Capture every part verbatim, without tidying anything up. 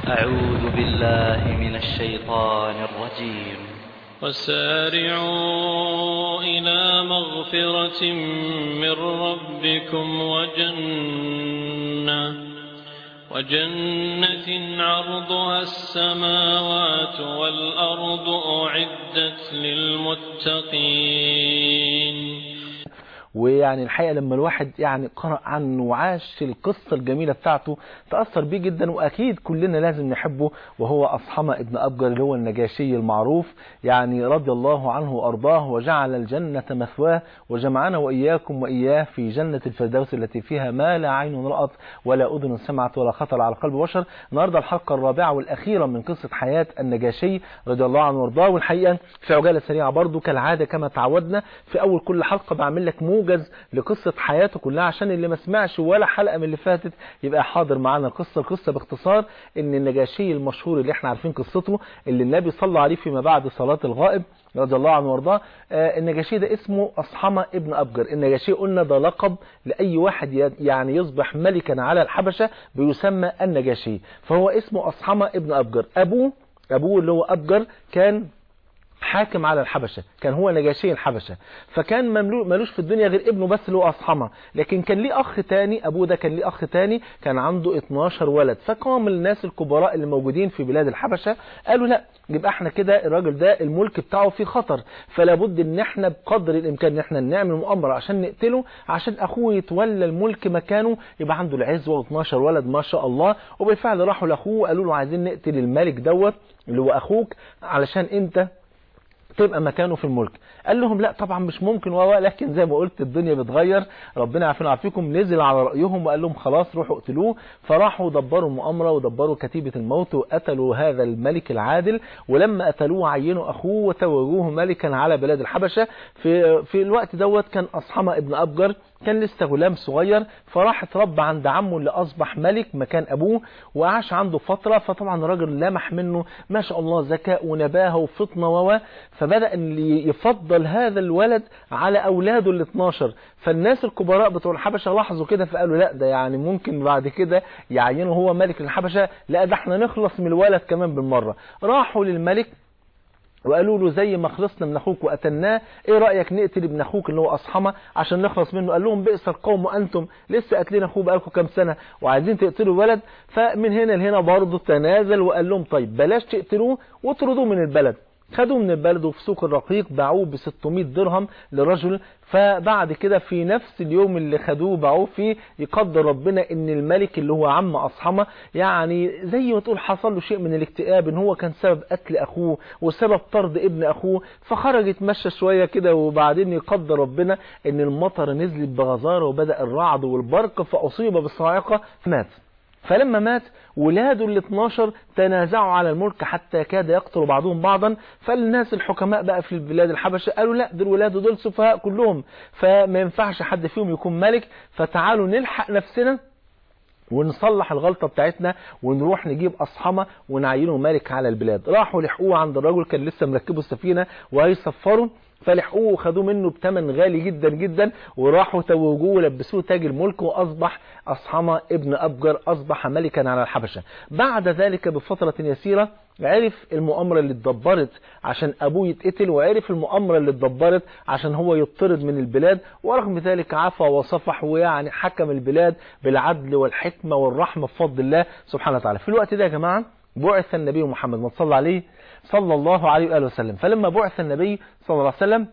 أعوذ بالله من الشيطان الرجيم. وسارعوا إلى مغفرة من ربكم وجنة وجنة عرضها السماوات والأرض أعدت للمتقين. ويعني الحقيقة لما الواحد يعني قرأ عنه وعاش القصة الجميلة بتاعته تأثر بيه جدا، وأكيد كلنا لازم نحبه، وهو أصحمة ابن أبجر اللي هو النجاشي المعروف يعني رضي الله عنه وأرضاه، وجعل الجنة مثواه، وجمعنا وإياكم وإياه في جنة الفردوس التي فيها ما لا عين رأت ولا أذن سمعت ولا خطر على قلب بشر. النهارده الحلقة الرابعة والأخيرة من قصة حياة النجاشي رضي الله عنه وأرضاه. والحقيقة في عجالة سريعة برضو كالعادة كما تعودنا في أول كل حلقة بعمل لك موجز لقصة حياته كلها، عشان اللي ما سمعش ولا حلقة من اللي فاتت يبقى حاضر معانا القصة. القصة باختصار ان النجاشي المشهور اللي احنا عارفين قصته اللي النبي صلى عليه فيما بعد صلاة الغائب رضي الله عنه وارضاه، آه النجاشي ده اسمه أصحمة ابن أبجر. النجاشي قلنا ده لقب لأي واحد يعني يصبح ملكا على الحبشة بيسمى النجاشي، فهو اسمه أصحمة ابن أبجر. أبوه أبوه اللي هو أبجر كان حاكم على الحبشة، كان هو نجاشي الحبشة، فكان ملوش في الدنيا غير ابنه بس اللي هو أصحمة، لكن كان ليه أخ تاني، أبوه ده كان ليه أخ تاني كان عنده اتناشر ولد. فقام الناس الكبراء اللي موجودين في بلاد الحبشة قالوا لا، يبقى احنا كده الراجل ده الملك بتاعه في خطر، فلا بد ان احنا بقدر الامكان ان احنا نعمل مؤامرة عشان نقتله، عشان اخوه يتولى الملك مكانه يبقى عنده العزوة واتناشر ولد ما شاء الله. وبالفعل راحوا لاخوه وقالوا له عايزين نقتل الملك دوت اللي هو اخوك علشان انت تبقى مكانه في الملك. قال لهم لا طبعا مش ممكن، ولكن زي ما قلت الدنيا بتغير، ربنا يعافينا ويعافيكم. نزل على رأيهم وقال لهم خلاص روحوا اقتلوه. فراحوا دبروا مؤامرة ودبروا كتيبة الموت وقتلوا هذا الملك العادل، ولما قتلوه عينوا اخوه وتوجوه ملكا على بلاد الحبشة. في في الوقت دوت كان أصحمة ابن أبجر كان لسه غلام صغير، فراح اتربى عند عمه اللي أصبح ملك مكان أبوه وعاش عنده فترة. فطبعا الراجل لمح منه ما شاء الله ذكاء ونباهة وفطنة و فبدأ ان يفضل هذا الولد على أولاده ال اتناشر. فالناس الكبراء بتوع الحبشة لاحظوا كده فقالوا لا ده يعني ممكن بعد كده يعينه هو ملك الحبشة، لا ده احنا نخلص من الولد كمان بالمرة. راحوا للملك وقالوا له زي ما خلصنا من اخوك وقتلناه، ايه رأيك نقتل ابن اخوك اللي هو أصحمة عشان نخلص منه؟ قال لهم بئس القوم وانتم لسه قاتلين اخوه بقالكم كام سنة وعايزين تقتلوا الولد. فمن هنا لهنا برضه تنازل وقال لهم طيب بلاش تقتلوه واطردوه من البلد. خدوه من البلد وفي سوق الرقيق باعوه ب ستمائة درهم لرجل. فبعد كده في نفس اليوم اللي خدوه باعوه فيه يقدر ربنا ان الملك اللي هو عم أصحمة يعني زي ما تقول حصل له شيء من الاكتئاب، ان هو كان سبب قتل اخوه وسبب طرد ابن اخوه، فخرج يتمشى شوية كده وبعدين يقدر ربنا ان المطر نزلت بغزارة وبدأ الرعد والبرق فاصيب بالصاعقة مات. فلما مات ولاده ال اتناشر تنازعوا على الملك حتى كاد يقتلوا بعضهم بعضا. فالناس الحكماء بقى في البلاد الحبشة قالوا لا دول ولاده دول سفهاء كلهم، فما ينفعش حد فيهم يكون ملك، فتعالوا نلحق نفسنا ونصلح الغلطة بتاعتنا ونروح نجيب أصحمة ونعينه ملك على البلاد. راحوا لحقوه عند الرجل كان لسه مركبه السفينة وهيسفروا، فلحقوه وخدوه منه بثمن غالي جدا جدا وراحوا توجوه ولبسوه تاج الملك وأصبح أصحمة ابن أبجر أصبح ملكا على الحبشة. بعد ذلك بفترة يسيرة عرف المؤامرة اللي اتدبرت عشان أبوه يتقتل، وعرف المؤامرة اللي اتدبرت عشان هو يطرد من البلاد، ورغم ذلك عفى وصفح ويعني حكم البلاد بالعدل والحكمة والرحمة بفضل الله سبحانه وتعالى. في الوقت ده يا جماعة بعث النبي محمد ما صلى عليه صلى الله عليه وآله وسلم. فلما بعث النبي صلى الله عليه وسلم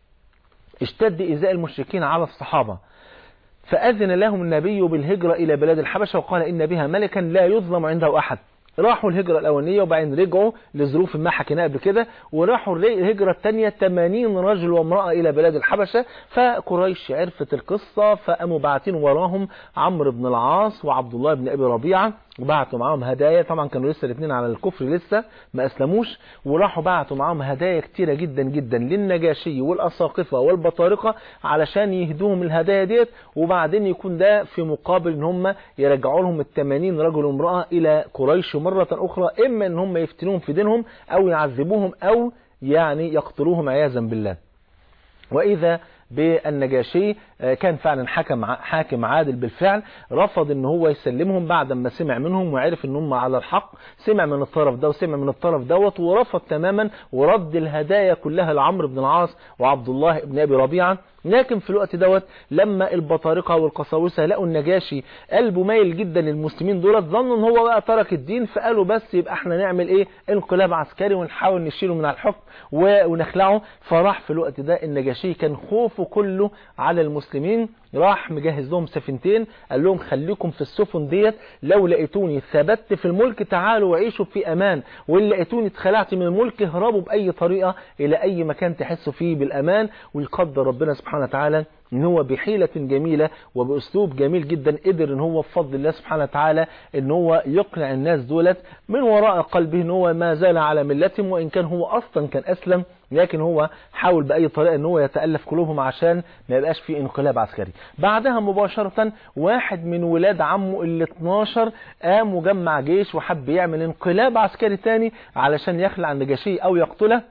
اشتد إيذاء المشركين على الصحابة، فأذن لهم النبي بالهجرة إلى بلاد الحبشة وقال إن بها ملكا لا يظلم عنده أحد. راحوا الهجرة الأولانية وبعدين رجعوا لظروف ما حكيناها قبل كده، وراحوا الهجرة الثانية ثمانين رجل وامرأة إلى بلاد الحبشة. فقريش عرفت القصة فقاموا باعتين وراهم عمرو بن العاص وعبد الله بن أبي ربيعة وبعتوا معاهم هدايا. طبعا كانوا لسه الاثنين على الكفر لسه ما أسلموش، وراحوا بعتوا معاهم هدايا كتيرة جدا جدا للنجاشي والأساقفة والبطارقة علشان يهدوهم الهدايا ديت، وبعدين يكون ده في مقابل ان هم يرجعوا لهم الثمانين رجل وامرأة إلى قريش مرة أخرى، إما ان هم يفتنوهم في دينهم أو يعذبوهم أو يعني يقتلوهم عياذا بالله. وإذا بالنجاشي. كان فعلا حكم حاكم عادل بالفعل، رفض ان هو يسلمهم بعد ما سمع منهم وعرف ان هم على الحق، سمع من الطرف ده وسمع من الطرف دوت، ورفض تماما ورد الهدايا كلها لعمرو بن العاص وعبد الله بن ابي ربيعه. لكن في الوقت دوت لما البطارقه والقساوسه لقوا النجاشي قلبه مايل جدا للمسلمين دولت، ظنوا ان هو بقى ترك الدين، فقالوا بس يبقى احنا نعمل ايه، انقلاب عسكري ونحاول نشيله من على الحكم ونخلعه. فراح في الوقت ده النجاشي كان خوفه كله على المسلمين، راح مجهز لهم سفينتين، قال لهم خليكم في السفن ديت، لو لقيتوني ثبت في الملك تعالوا وعيشوا في امان، وان لقيتوني اتخلعت من الملك اهربوا باي طريقه الى اي مكان تحسوا فيه بالامان. ويقدر ربنا سبحانه وتعالى ان هو بحيلة جميلة وباسلوب جميل جدا قدر ان هو بفضل الله سبحانه وتعالى ان هو يقنع الناس دولت من وراء قلبه ان هو ما زال على ملتهم، وان كان هو اصلا كان اسلم، لكن هو حاول باي طريقه ان هو يتالف قلوبهم عشان ما يبقاش في انقلاب عسكري. بعدها مباشره واحد من ولاد عمه ال اتناشر قام وجمع جيش وحب يعمل انقلاب عسكري تاني علشان يخلع النجاشي او يقتله.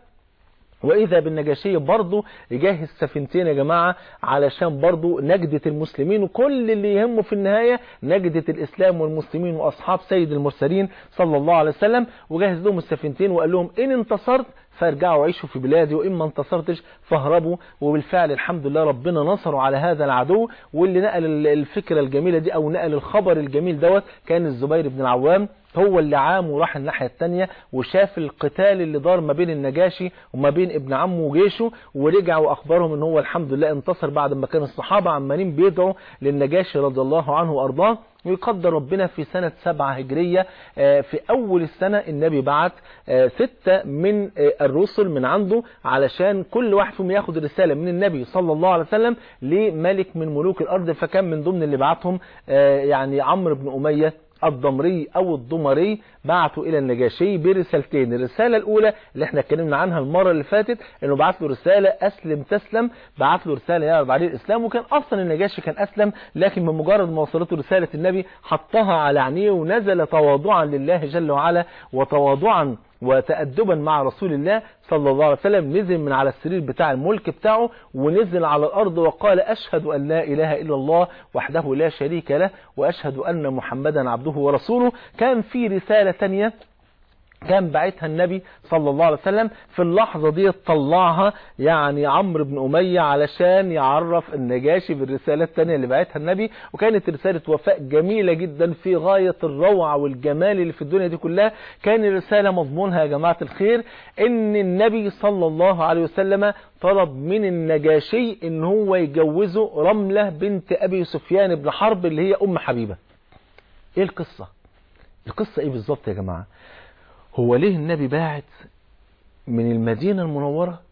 وإذا بالنجاشي برضه يجهز سفينتين يا جماعة علشان برضه نجدة المسلمين، وكل اللي يهمه في النهاية نجدة الإسلام والمسلمين وأصحاب سيد المرسلين صلى الله عليه وسلم. وجهز لهم السفينتين وقال لهم إن انتصرت فارجعوا عيشوا في بلادي، وإن ما انتصرتش فاهربوا. وبالفعل الحمد لله ربنا نصروا على هذا العدو. واللي نقل الفكرة الجميلة دي أو نقل الخبر الجميل دوت كان الزبير بن العوام، هو اللي عام وراح الناحية التانية وشاف القتال اللي دار ما بين النجاشي وما بين ابن عمه وجيشه، ورجع واخبرهم ان هو الحمد لله انتصر بعد ما كان الصحابة عمالين بيدعوا للنجاشي رضي الله عنه وارضاه. ويقدر ربنا في سنة سبعة هجرية في أول السنة النبي بعت ستة من الرسل من عنده علشان كل واحد فيهم ياخد رسالة من النبي صلى الله عليه وسلم لملك من ملوك الأرض. فكان من ضمن اللي بعتهم يعني عمرو بن أمية الضمري أو الضمري، بعثوا إلى النجاشي برسالتين. الرسالة الأولى اللي احنا اتكلمنا عنها المرة اللي فاتت انه بعث له رسالة أسلم تسلم، بعث له رسالة يعرض عليه الإسلام، وكان أصلا النجاشي كان أسلم، لكن من مجرد ما وصلته رسالة النبي حطها على عينيه ونزل تواضعا لله جل وعلا وتواضعا وتأدبا مع رسول الله صلى الله عليه وسلم. نزل من على السرير بتاع الملك بتاعه ونزل على الأرض وقال أشهد أن لا إله إلا الله وحده لا شريك له وأشهد أن محمدا عبده ورسوله. كان في رسالة تانية كان بعتها النبي صلى الله عليه وسلم في اللحظة دي طلعها يعني عمرو بن أمية علشان يعرف النجاشي بالرسالة الثانية اللي بعتها النبي، وكانت رسالة وفاء جميلة جدا في غاية الروعة والجمال اللي في الدنيا دي كلها. كان الرسالة مضمونها يا جماعة الخير ان النبي صلى الله عليه وسلم طلب من النجاشي ان هو يجوزه رملة بنت أبي سفيان بن حرب اللي هي أم حبيبة. ايه القصة؟ القصة ايه بالظبط يا جماعة؟ هو ليه النبي باعت من المدينة المنورة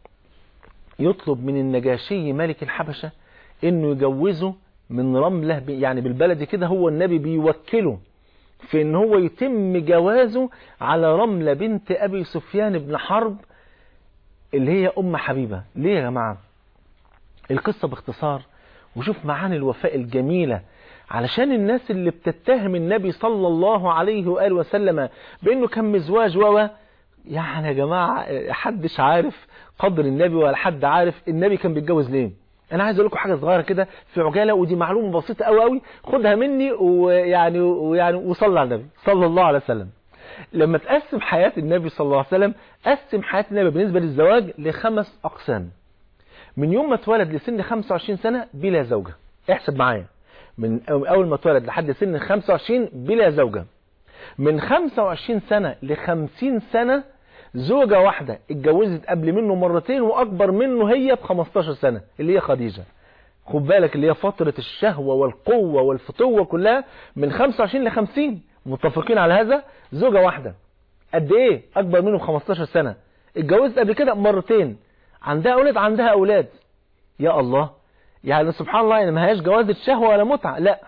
يطلب من النجاشي ملك الحبشة انه يجوزه من رملة، يعني بالبلد كده هو النبي بيوكله في ان هو يتم جوازه على رملة بنت ابي سفيان بن حرب اللي هي ام حبيبة؟ ليه يا جماعة؟ القصة باختصار وشوف معاني الوفاء الجميلة، علشان الناس اللي بتتهم النبي صلى الله عليه وآله وسلم بأنه كان مزواج و يعني يا جماعة حدش عارف قدر النبي ولا حد عارف النبي كان بيتجوز ليه. أنا عايز أقول لكم حاجة صغيرة كده في عجالة، ودي معلومة بسيطة أوي أوي خدها مني ويعني ويعني وصلى على النبي صلى الله عليه وسلم. لما تقسم حياة النبي صلى الله عليه وسلم، قسم حياة النبي بالنسبة للزواج لخمس أقسام. من يوم ما اتولد لسن خمسة وعشرين سنة بلا زوجة، احسب معايا، من أول ما اتولد لحد سن خمسة وعشرين بلا زوجة. من خمسة وعشرين سنة لخمسين سنة زوجة واحدة اتجوزت قبل منه مرتين وأكبر منه هي بخمستاشر سنة اللي هي خديجة. خد بالك اللي هي فترة الشهوة والقوة والفتوة كلها من خمسة وعشرين لخمسين، متفقين على هذا؟ زوجة واحدة قد ايه؟ أكبر منه بخمستاشر سنة، اتجوزت قبل كده مرتين، عندها أولاد عندها أولاد. يا الله، يعني سبحان الله، يعني ما هياش جوازة شهوة ولا متعة، لا.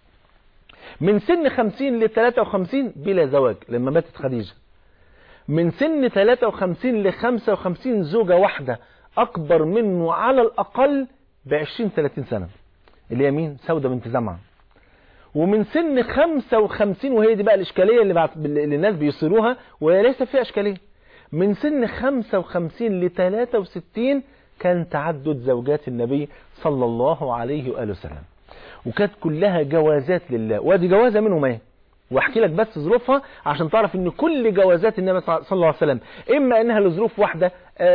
من سن خمسين ل ثلاثة وخمسين بلا زواج لما ماتت خديجة. من سن ثلاثة وخمسين ل خمسة وخمسين زوجة واحدة أكبر منه على الأقل ب عشرين ثلاثين سنة اللي هي مين؟ سودة بنت زمعة. ومن سن خمسة وخمسين، وهي دي بقى الإشكالية اللي, بعت... اللي الناس بيصيروها وهي ليس فيها إشكالية، من سن خمسة وخمسين ل ثلاثة وستين كان تعدد زوجات النبي صلى الله عليه وآله وسلم، وكانت كلها جوازات لله. وادي جوازة منهم ايه، واحكي لك بس ظروفها عشان تعرف ان كل جوازات النبي صلى الله عليه وسلم اما انها لظروف واحده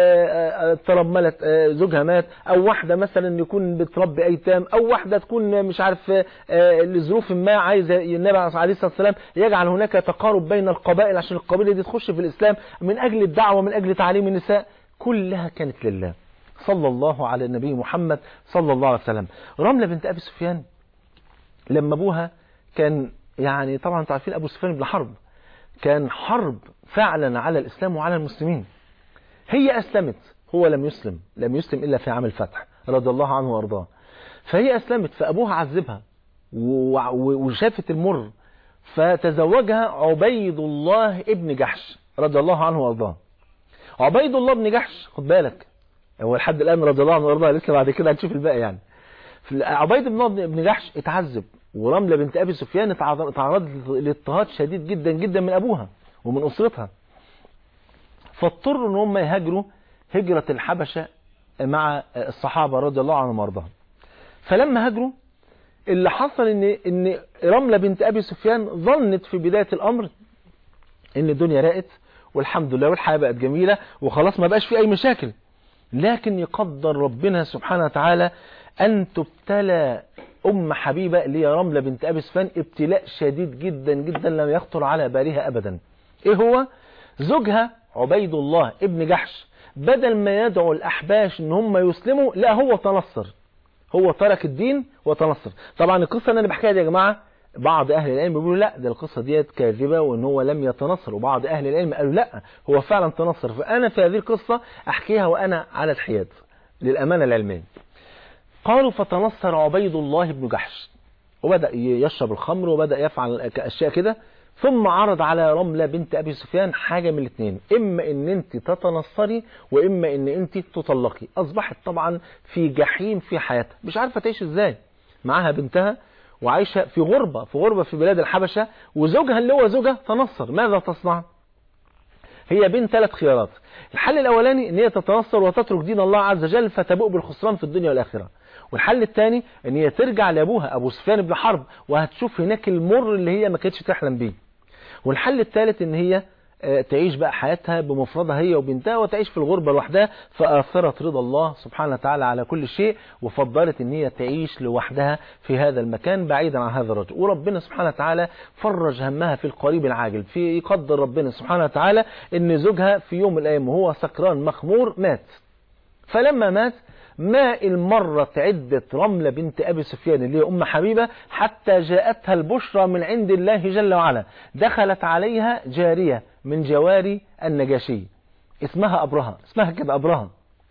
ترملت زوجها مات، او واحده مثلا يكون بتربي ايتام، او واحده تكون مش عارف لظروف ما عايزه النبي عليه الصلاه والسلام يجعل هناك تقارب بين القبائل عشان القبيله دي تخش في الاسلام من اجل الدعوه من اجل تعليم النساء. كلها كانت لله صلى الله على النبي محمد صلى الله عليه وسلم. رملة بنت ابي سفيان لما ابوها كان يعني طبعا انتوا عارفين ابو سفيان بن حرب كان حرب فعلا على الاسلام وعلى المسلمين. هي اسلمت، هو لم يسلم، لم يسلم الا في عام الفتح رضي الله عنه وارضاه. فهي اسلمت، فابوها عذبها وشافت المر، فتزوجها عبيد الله ابن جحش رضي الله عنه وارضاه. عبيد الله بن جحش خد بالك هو لحد الان رضي الله عنه وارضاه، لسه بعد كده هنشوف الباقي. يعني عبيد الله بن جحش اتعذب، ورملة بنت ابي سفيان اتعرضت لاضطهاد شديد جدا جدا من ابوها ومن اسرتها، فاضطروا ان هم يهاجروا هجرة الحبشة مع الصحابة رضي الله عنهم وارضاهم. فلما هاجروا اللي حصل ان ان رملة بنت ابي سفيان ظنت في بداية الامر ان الدنيا راقت والحمد لله والحياة بقت جميلة وخلاص ما بقاش في اي مشاكل، لكن يقدر ربنا سبحانه وتعالى ان تبتلى ام حبيبة اللي هي رملة بنت ابي سفيان ابتلاء شديد جدا جدا لم يخطر على بالها ابدا. ايه هو؟ زوجها عبيد الله ابن جحش بدل ما يدعو الاحباش ان هم يسلموا، لا هو تنصر، هو ترك الدين وتنصر. طبعا القصة اللي انا بحكيها دي يا جماعة بعض اهل العلم بيقولوا لا ده القصة ديت كاذبة وان هو لم يتنصر، وبعض اهل العلم قالوا لا هو فعلا تنصر. فانا في هذه القصة احكيها وانا على الحياد للامانة العلمية. قالوا فتنصر عبيد الله بن جحش وبدأ يشرب الخمر وبدأ يفعل اشياء كده، ثم عرض على رملة بنت ابي سفيان حاجة من الاثنين، اما ان انت تتنصري واما ان انت تطلقي. اصبحت طبعا في جحيم في حياتها، مش عارفة تعيش ازاي، معاها بنتها وعايشة في غربة في غربة في بلاد الحبشة، وزوجها اللي هو زوجها تنصر. ماذا تصنع؟ هي بين ثلاث خيارات. الحل الاولاني ان هي تتنصر وتترك دين الله عز وجل فتبوء بالخسران في الدنيا والاخره، والحل الثاني ان هي ترجع لابوها ابو سفيان بن حرب وهتشوف هناك المر اللي هي ما كانتش تحلم بيه، والحل الثالث ان هي تعيش بقى حياتها بمفردها هي وبنتها وتعيش في الغربة لوحدها. فآثرت رضا الله سبحانه وتعالى على كل شيء وفضلت ان هي تعيش لوحدها في هذا المكان بعيدا عن هذا الرجل. وربنا سبحانه وتعالى فرج همها في القريب العاجل، في يقدر ربنا سبحانه وتعالى ان زوجها في يوم من الايام وهو سكران مخمور مات. فلما مات ما المرت عدة رملة بنت أبي سفيان اللي هي أم حبيبة حتى جاءتها البشرى من عند الله جل وعلا. دخلت عليها جارية من جواري النجاشي اسمها أبرهة، اسمها كده أبرهة.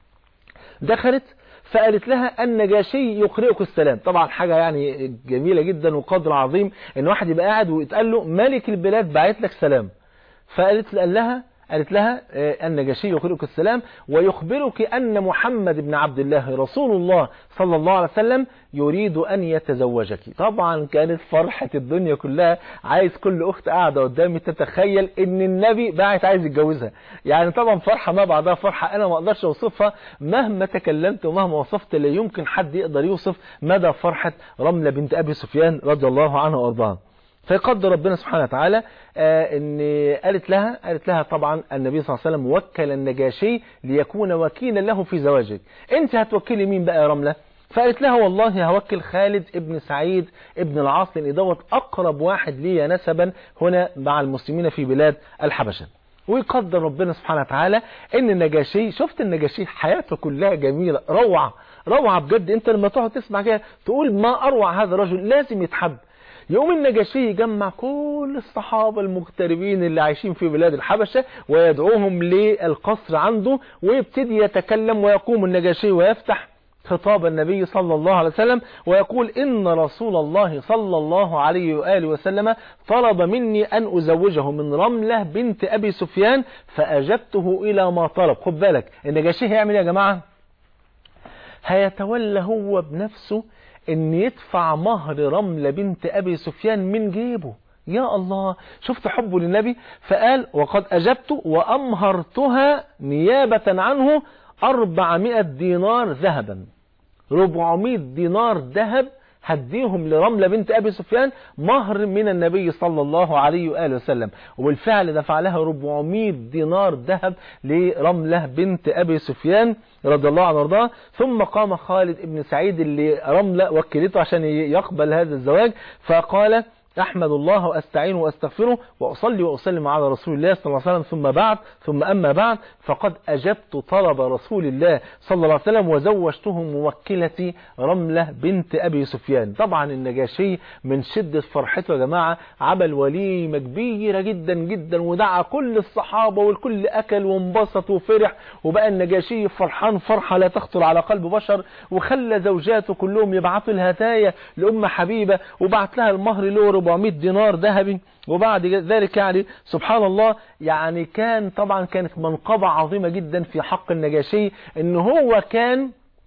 دخلت فقالت لها النجاشي يقرئك السلام. طبعا حاجة يعني جميلة جدا وقدر عظيم ان واحد يبقى قاعد ويتقال له ملك البلاد بعت لك سلام. فقالت لها قالت لها النجاشي يقرئك السلام ويخبرك أن محمد بن عبد الله رسول الله صلى الله عليه وسلم يريد أن يتزوجك. طبعا كانت فرحة الدنيا كلها، عايز كل أخت قاعدة قدامي تتخيل أن النبي باعت عايز يتجوزها. يعني طبعا فرحة ما بعدها فرحة أنا ما أقدرش أوصفها، مهما تكلمت ومهما وصفت لا يمكن حد يقدر يوصف مدى فرحة رملة بنت أبي سفيان رضي الله عنها وأرضاها. فيقدر ربنا سبحانه وتعالى آه ان قالت لها قالت لها طبعا النبي صلى الله عليه وسلم وكل النجاشي ليكون وكيلا له في زواجك. انت هتوكلي مين بقى يا رملة؟ فقالت لها والله هوكل خالد ابن سعيد ابن العاص لان دوت اقرب واحد لي نسبا هنا مع المسلمين في بلاد الحبشة. ويقدر ربنا سبحانه وتعالى ان النجاشي، شفت النجاشي حياته كلها جميلة روعة روعة بجد. انت لما تقعد تسمع كده تقول ما اروع هذا الرجل، لازم يتحب. يوم النجاشي يجمع كل الصحابة المغتربين اللي عايشين في بلاد الحبشة ويدعوهم للقصر عنده، ويبتدي يتكلم ويقوم النجاشي ويفتح خطاب النبي صلى الله عليه وسلم ويقول إن رسول الله صلى الله عليه وآله وسلم طلب مني أن أزوجه من رملة بنت أبي سفيان فأجبته إلى ما طلب. خد بالك النجاشي هيعمل يا جماعة، هيتولى هو بنفسه ان يدفع مهر رملة بنت ابي سفيان من جيبه. يا الله، شفت حبه للنبي. فقال وقد اجبت وامهرتها نيابة عنه أربعمائة دينار ذهبا، أربعمائة دينار ذهب هديهم لرملة بنت أبي سفيان مهر من النبي صلى الله عليه وآله وسلم. وبالفعل دفع لها أربعمائة دينار ذهب لرملة بنت أبي سفيان رضي الله عنه وارضاه. ثم قام خالد بن سعيد اللي رملة وكلته عشان يقبل هذا الزواج، فقال أحمد الله وأستعينه وأستغفره وأصلي وأسلم على رسول الله صلى الله عليه وسلم، ثم بعد ثم أما بعد فقد أجبت طلب رسول الله صلى الله عليه وسلم وزوجته موكلتي رملة بنت أبي سفيان. طبعا النجاشي من شدة فرحته يا جماعة عمل وليمة كبيرة جدا جدا، ودعا كل الصحابة والكل أكل وانبسط وفرح، وبقى النجاشي فرحان فرحة لا تخطر على قلب بشر، وخلى زوجاته كلهم يبعثوا الهدايا لأم حبيبة، وبعت لها المهر له أربعمائة دينار ذهبي. وبعد ذلك يعني سبحان الله يعني كان طبعا كانت منقبة عظيمة جدا في حق النجاشي ان هو كان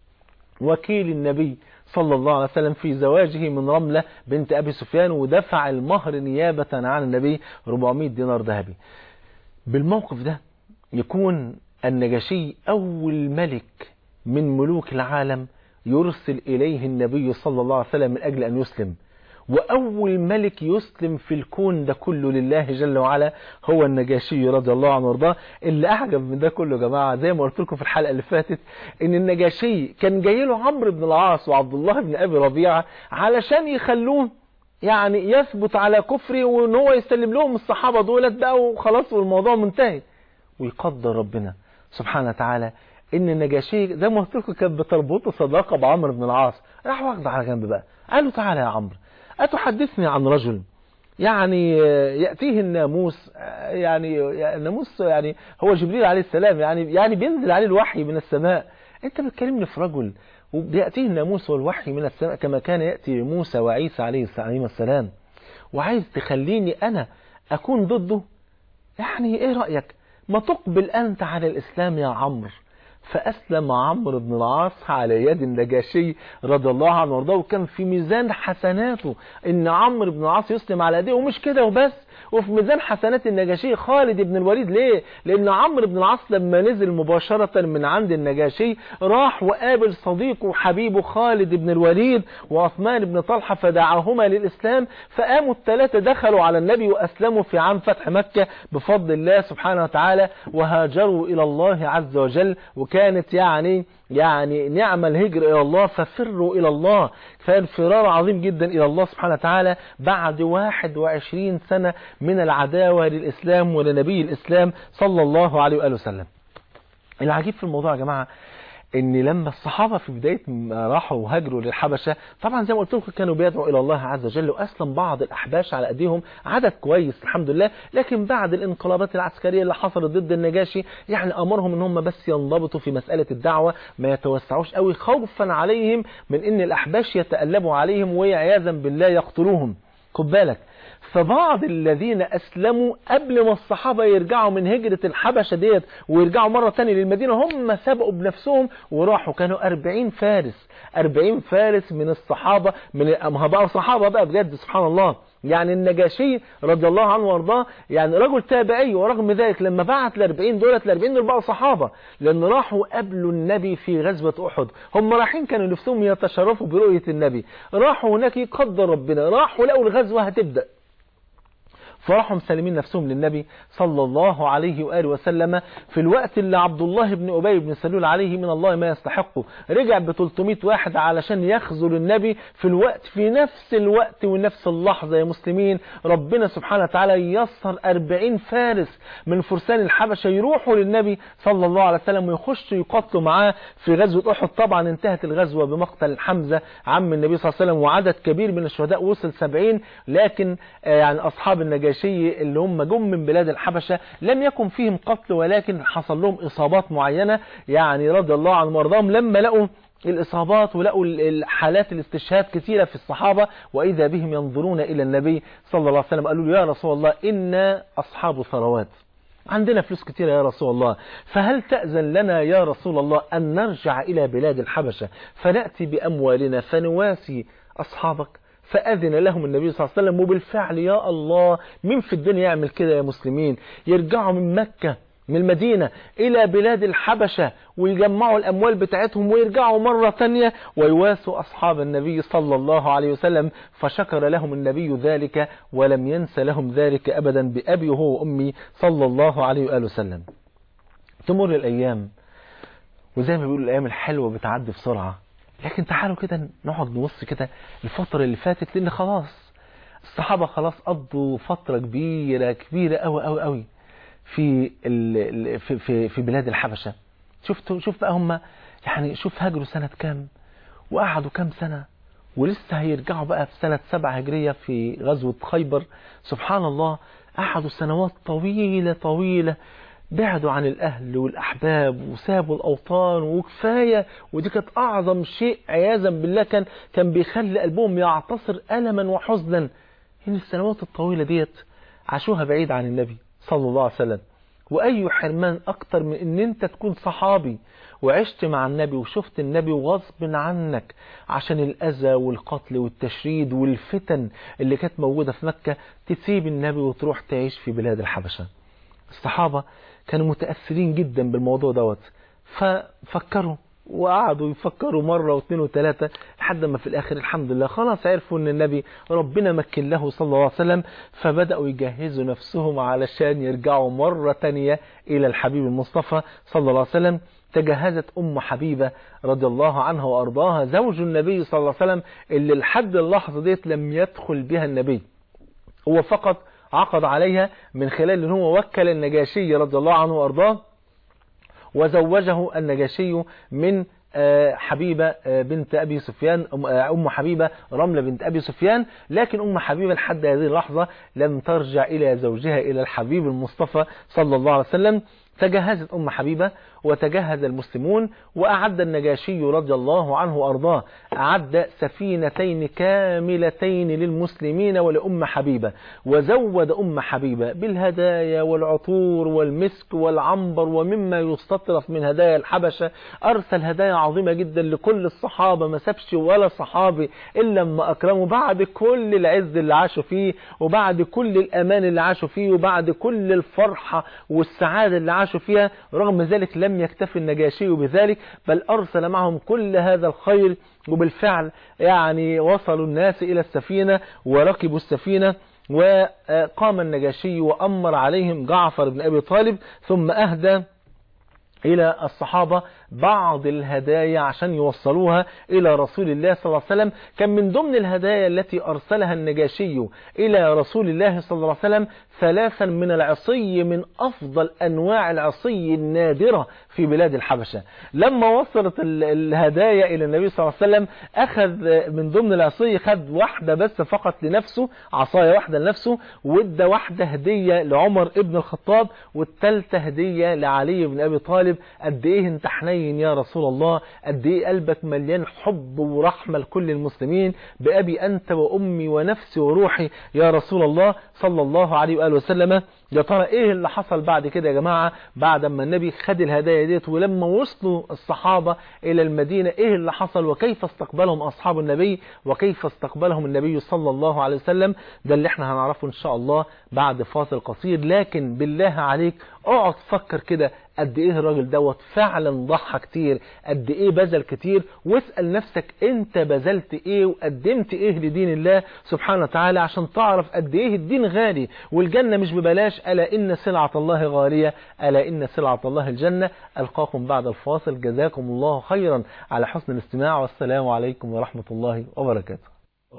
وكيل النبي صلى الله عليه وسلم في زواجه من رملة بنت أبي سفيان، ودفع المهر نيابة عن النبي أربعمائة دينار ذهبي. بالموقف ده يكون النجاشي أول ملك من ملوك العالم يرسل إليه النبي صلى الله عليه وسلم من أجل أن يسلم، وأول ملك يسلم في الكون ده كله لله جل وعلا هو النجاشي رضي الله عنه وارضاه. اللي أعجب من ده كله يا جماعة زي ما قلت لكم في الحلقة اللي فاتت إن النجاشي كان جاي له عمرو بن العاص وعبد الله بن أبي ربيعة علشان يخلوه يعني يثبت على كفره، وإن هو يسلم لهم الصحابة دولت بقى وخلاص والموضوع منتهي. ويقدر ربنا سبحانه وتعالى إن النجاشي زي ما قلت لكم كانت بتربطه صداقة بعمرو بن العاص. راح واخده على جنب بقى قال له تعالى يا عمرو، أتحدثني عن رجل يعني يأتيه الناموس، يعني الناموس يعني هو جبريل عليه السلام، يعني يعني بينزل عليه الوحي من السماء، أنت بتكلمني في رجل وبيأتيه الناموس والوحي من السماء كما كان يأتي موسى وعيسى عليه السلام، وعايز تخليني أنا أكون ضده؟ يعني إيه رأيك ما تقبل أنت على الإسلام يا عمرو؟ فأسلم عمرو بن العاص على يد النجاشي رضي الله عنه وارضاه، وكان في ميزان حسناته ان عمرو بن العاص يسلم على يديه. ومش كده وبس، وفي ميزان حسنات النجاشي خالد بن الوليد. ليه؟ لأن عمرو بن العاص لما نزل مباشرة من عند النجاشي راح وقابل صديقه وحبيبه خالد بن الوليد وعثمان بن طلحة فدعاهما للإسلام، فقاموا الثلاثة دخلوا على النبي وأسلموا في عام فتح مكة بفضل الله سبحانه وتعالى، وهاجروا إلى الله عز وجل. وكانت يعني يعني نعم الهجر إلى الله، ففروا إلى الله، كان فرار عظيم جدا إلى الله سبحانه وتعالى بعد واحد وعشرين سنة من العداوة للإسلام ولنبي الإسلام صلى الله عليه وآله وسلم. العجيب في الموضوع يا جماعة ان لما الصحابة في بداية ما راحوا وهاجروا للحبشة طبعا زي ما قلت لكم كانوا بيدعوا الى الله عز وجل، واسلم بعض الاحباش على ايديهم عدد كويس الحمد لله، لكن بعد الانقلابات العسكرية اللي حصلت ضد النجاشي يعني امرهم ان هم بس ينضبطوا في مسألة الدعوة، ما يتوسعوش قوي خوفا عليهم من ان الاحباش يتألبوا عليهم وعياذا بالله يقتلوهم. خد بالك، فبعض الذين أسلموا قبل ما الصحابة يرجعوا من هجرة الحبشة ديت ويرجعوا مرة تانية للمدينة هم سبقوا بنفسهم وراحوا، كانوا أربعين فارس، أربعين فارس من الصحابة، من ما بقوا صحابة بقى بجد سبحان الله. يعني النجاشي رضي الله عنه وارضاه يعني رجل تابعي، ورغم ذلك لما بعت الأربعين دولت الأربعين دول بقوا صحابة، لأن راحوا قابلوا النبي في غزوة أحد، هم رايحين كانوا نفسهم يتشرفوا برؤية النبي، راحوا هناك يقدر ربنا، راحوا لقوا الغزوة هتبدأ، فراحوا مسلمين نفسهم للنبي صلى الله عليه وآله وسلم في الوقت اللي عبد الله بن أبي بن سلول عليه من الله ما يستحقه رجع ب ثلاثمائة واحد علشان يخذل النبي في الوقت في نفس الوقت ونفس اللحظة يا مسلمين ربنا سبحانه وتعالى يسر أربعين فارس من فرسان الحبشة يروحوا للنبي صلى الله عليه وسلم ويخشوا يقاتلوا معاه في غزوة أحد. طبعا انتهت الغزوة بمقتل حمزة عم النبي صلى الله عليه وسلم، وعدد كبير من الشهداء وصل سبعين، لكن يعني أصحاب النجاشي اللي هم جم من بلاد الحبشة لم يكن فيهم قتل، ولكن حصل لهم إصابات معينة يعني رضي الله عنهم وارضاهم. لما لقوا الإصابات ولقوا الحالات الاستشهاد كثيرة في الصحابة وإذا بهم ينظرون إلى النبي صلى الله عليه وسلم قالوا له يا رسول الله إنا أصحاب ثروات، عندنا فلوس كثيرة يا رسول الله، فهل تأذن لنا يا رسول الله أن نرجع إلى بلاد الحبشة فنأتي بأموالنا فنواسي أصحابك؟ فأذن لهم النبي صلى الله عليه وسلم. وبالفعل يا الله مين في الدنيا يعمل كده يا مسلمين؟ يرجعوا من مكة من المدينة إلى بلاد الحبشة ويجمعوا الأموال بتاعتهم ويرجعوا مرة تانية ويواسوا أصحاب النبي صلى الله عليه وسلم. فشكر لهم النبي ذلك ولم ينس لهم ذلك أبدا بأبي وهو وأمي صلى الله عليه وآله وسلم. تمر الأيام وزي ما بيقولوا الأيام الحلوة بتعدي بسرعة، لكن تعالوا كده نقعد نبص كده الفترة اللي فاتت، لأن خلاص الصحابة خلاص قضوا فترة كبيرة كبيرة أوي أوي أوي في في في في بلاد الحبشة. شفتوا شوف بقى هم يعني شوف هاجروا سنة كام وقعدوا كام سنة ولسه هيرجعوا بقى في سنة سبعة هجرية في غزوة خيبر. سبحان الله، قعدوا سنوات طويلة طويلة بعدوا عن الأهل والأحباب وسابوا الأوطان وكفاية، ودي كانت أعظم شيء عياذا بالله كان كان بيخلي قلبهم يعتصر ألما وحزنا. إن السنوات الطويلة ديت عاشوها بعيد عن النبي صلى الله عليه وسلم. وأي حرمان أكتر من إن أنت تكون صحابي وعشت مع النبي وشفت النبي وغصب عنك عشان الأذى والقتل والتشريد والفتن اللي كانت موجودة في مكة تسيب النبي وتروح تعيش في بلاد الحبشة. الصحابة كانوا متأثرين جدا بالموضوع دوت، ففكروا وقعدوا يفكروا مرة واثنين وثلاثة لحد ما في الآخر الحمد لله خلاص عرفوا أن النبي ربنا مكن له صلى الله عليه وسلم، فبدأوا يجهزوا نفسهم علشان يرجعوا مرة تانية إلى الحبيب المصطفى صلى الله عليه وسلم. تجهزت أم حبيبة رضي الله عنها وأرضاها زوج النبي صلى الله عليه وسلم اللي لحد اللحظة ديت لم يدخل بها النبي، هو فقط عقد عليها من خلال أنه هو وكل النجاشي رضي الله عنه وأرضاه وزوجه النجاشي من حبيبة بنت أبي سفيان، أم حبيبة رملة بنت أبي سفيان. لكن أم حبيبة لحد هذه اللحظة لم ترجع إلى زوجها إلى الحبيب المصطفى صلى الله عليه وسلم. تجهزت أم حبيبة وتجهز المسلمون وأعد النجاشي رضي الله عنه وأرضاه أعد سفينتين كاملتين للمسلمين ولأم حبيبة، وزود أم حبيبة بالهدايا والعطور والمسك والعنبر ومما يستطرف من هدايا الحبشة. أرسل هدايا عظيمة جدا لكل الصحابة، ما سابش ولا صحابي إلا لما أكرموا بعد كل العز اللي عاشوا فيه وبعد كل الأمان اللي عاشوا فيه وبعد كل الفرحة والسعادة اللي عاشوا فيها. رغم ذلك لم يكتفي النجاشي بذلك بل أرسل معهم كل هذا الخير، وبالفعل يعني وصلوا الناس إلى السفينة وركبوا السفينة، وقام النجاشي وأمر عليهم جعفر بن أبي طالب ثم أهدى إلى الصحابة بعض الهدايا عشان يوصلوها إلى رسول الله صلى الله عليه وسلم. كان من ضمن الهدايا التي أرسلها النجاشي إلى رسول الله صلى الله عليه وسلم ثلاثا من العصي من أفضل أنواع العصي النادرة في بلاد الحبشة. لما وصلت الهدايا إلى النبي صلى الله عليه وسلم أخذ من ضمن العصي خد واحدة بس فقط لنفسه، عصاية واحدة لنفسه، وادى واحدة هدية لعمر ابن الخطاب والثالثة هدية لعلي بن أبي طالب. قد إيه انت حنين يا رسول الله، قد إيه قلبك مليان حب ورحمة لكل المسلمين، بأبي أنت وأمي ونفسي وروحي يا رسول الله صلى الله عليه وآله وسلم. يا ترى إيه اللي حصل بعد كده يا جماعة بعد ما النبي خد الهدايا ديت ولما وصلوا الصحابة إلى المدينة إيه اللي حصل وكيف استقبلهم أصحاب النبي وكيف استقبلهم النبي صلى الله عليه وسلم؟ ده اللي احنا هنعرفه إن شاء الله بعد فاصل قصير. لكن بالله عليك اقعد فكر كده قد ايه الراجل دوت فعلا ضحى كتير، قد ايه بذل كتير، واسأل نفسك انت بذلت ايه وقدمت ايه لدين الله سبحانه وتعالى عشان تعرف قد ايه الدين غالي والجنة مش ببلاش. ألا إن سلعة الله غالية، ألا إن سلعة الله الجنة. ألقاكم بعد الفاصل، جزاكم الله خيرا على حسن الاستماع، والسلام عليكم ورحمة الله وبركاته.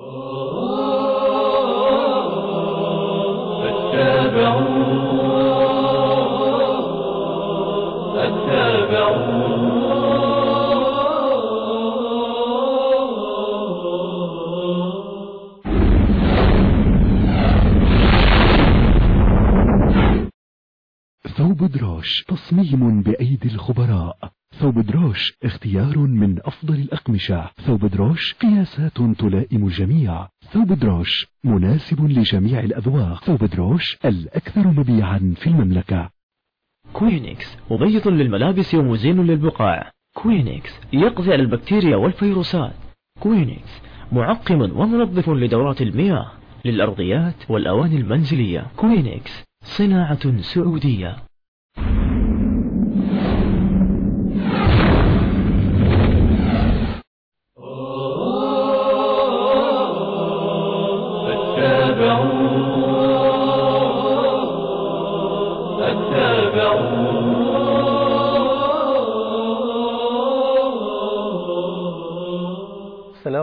ثوب دروش تصميم بأيدي الخبراء. ثوب دروش اختيار من أفضل الأقمشة. ثوب دروش قياسات تلائم الجميع. ثوب دروش مناسب لجميع الأذواق. ثوب دروش الأكثر مبيعا في المملكة. كوينكس مبيض للملابس ومزين للبقاع. كوينكس يقضي على البكتيريا والفيروسات. كوينكس معقم ومنظف لدورات المياه للأرضيات والأواني المنزلية. كوينكس صناعة سعودية.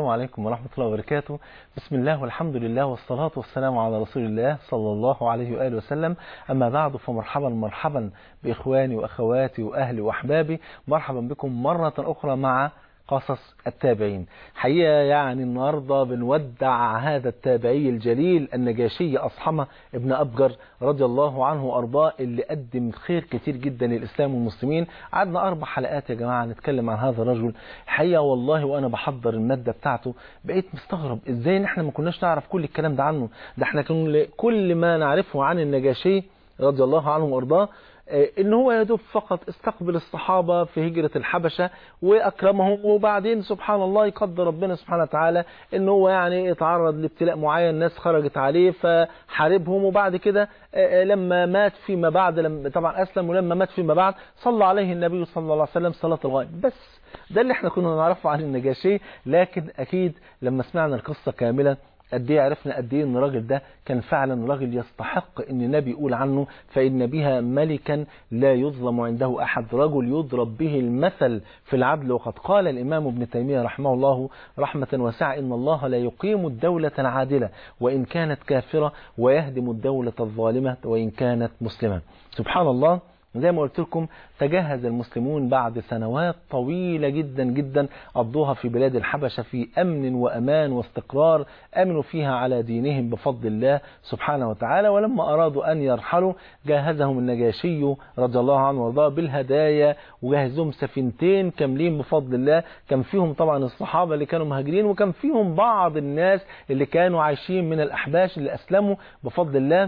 السلام عليكم ورحمة الله وبركاته. بسم الله والحمد لله والصلاة والسلام على رسول الله صلى الله عليه وآله وسلم. أما بعد، فمرحبا مرحبا بإخواني وأخواتي وأهلي وأحبابي. مرحبا بكم مرة أخرى مع قصص التابعين. حقيقة يعني النهاردة بنودع هذا التابعي الجليل النجاشي أصحمة ابن أبجر رضي الله عنه وأرضاه، اللي قدم خير كتير جدا للإسلام والمسلمين. قعدنا أربع حلقات يا جماعة نتكلم عن هذا الرجل. حقيقة والله وأنا بحضر المادة بتاعته بقيت مستغرب إزاي نحن ما كناش نعرف كل الكلام ده عنه. ده احنا كل ما نعرفه عن النجاشي رضي الله عنه وأرضاه إن هو يدوب فقط استقبل الصحابة في هجرة الحبشة وأكرمهم، وبعدين سبحان الله يقدر ربنا سبحانه وتعالى إن هو يعني يتعرض لابتلاء معين، ناس خرجت عليه فحاربهم، وبعد كده لما مات فيما بعد، لما طبعا أسلم، ولما مات فيما بعد صلى عليه النبي صلى الله عليه وسلم صلاة الغائب. بس ده اللي احنا كنا نعرفه عن النجاشي. لكن أكيد لما سمعنا القصة كاملة قد ايه عرفنا قد ايه ان الراجل ده كان فعلا راجل يستحق ان النبي يقول عنه فإن بها ملكا لا يظلم عنده أحد، رجل يضرب به المثل في العدل. وقد قال الإمام ابن تيمية رحمه الله رحمة واسعة إن الله لا يقيم الدولة العادلة وإن كانت كافرة، ويهدم الدولة الظالمة وإن كانت مسلمة. سبحان الله. زي ما قلت لكم، تجهز المسلمون بعد سنوات طويلة جدا جدا قضوها في بلاد الحبشة في أمن وأمان واستقرار، أمنوا فيها على دينهم بفضل الله سبحانه وتعالى. ولما أرادوا أن يرحلوا جهزهم النجاشي رضي الله عنه وارضاه بالهدايا، وجهزهم سفينتين كاملين بفضل الله. كان فيهم طبعا الصحابة اللي كانوا مهاجرين، وكان فيهم بعض الناس اللي كانوا عايشين من الأحباش اللي أسلموا بفضل الله.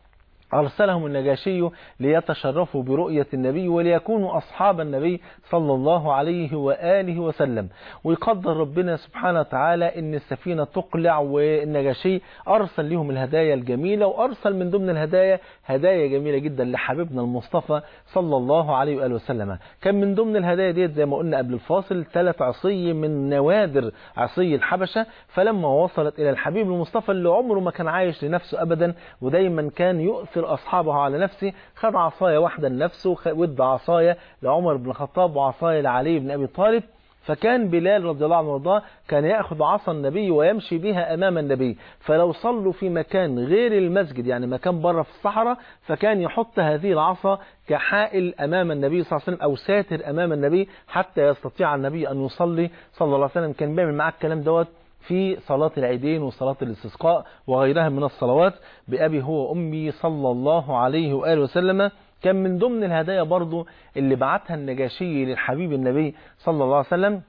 أرسلهم النجاشي ليتشرفوا برؤية النبي وليكونوا أصحاب النبي صلى الله عليه وآله وسلم. ويقدر ربنا سبحانه وتعالى إن السفينة تقلع، والنجاشي أرسل لهم الهدايا الجميلة، وأرسل من ضمن الهدايا هدايا جميلة جدا لحبيبنا المصطفى صلى الله عليه وآله وسلم. كان من ضمن الهدايا ديت زي ما قلنا قبل الفاصل ثلاث عصي من نوادر عصي الحبشة. فلما وصلت إلى الحبيب المصطفى اللي عمره ما كان عايش لنفسه أبدا، ودايما كان يؤثر أصحابه على نفسه، خد عصاية واحدة لنفسه، ودى عصاية لعمر بن الخطاب وعصاية لعلي بن أبي طالب. فكان بلال رضي الله عنه وارضاه كان يأخذ عصا النبي ويمشي بها أمام النبي، فلو صلوا في مكان غير المسجد يعني مكان بره في الصحراء، فكان يحط هذه العصا كحائل أمام النبي صلى الله عليه وسلم أو ساتر أمام النبي حتى يستطيع النبي أن يصلي صلى الله عليه وسلم. كان بيعمل معاه الكلام دوت في صلاة العيدين وصلاة الاستسقاء وغيرها من الصلوات. بأبي هو أمي صلى الله عليه وآله وسلم. كان من ضمن الهدايا برضو اللي بعتها النجاشي للحبيب النبي صلى الله عليه وسلم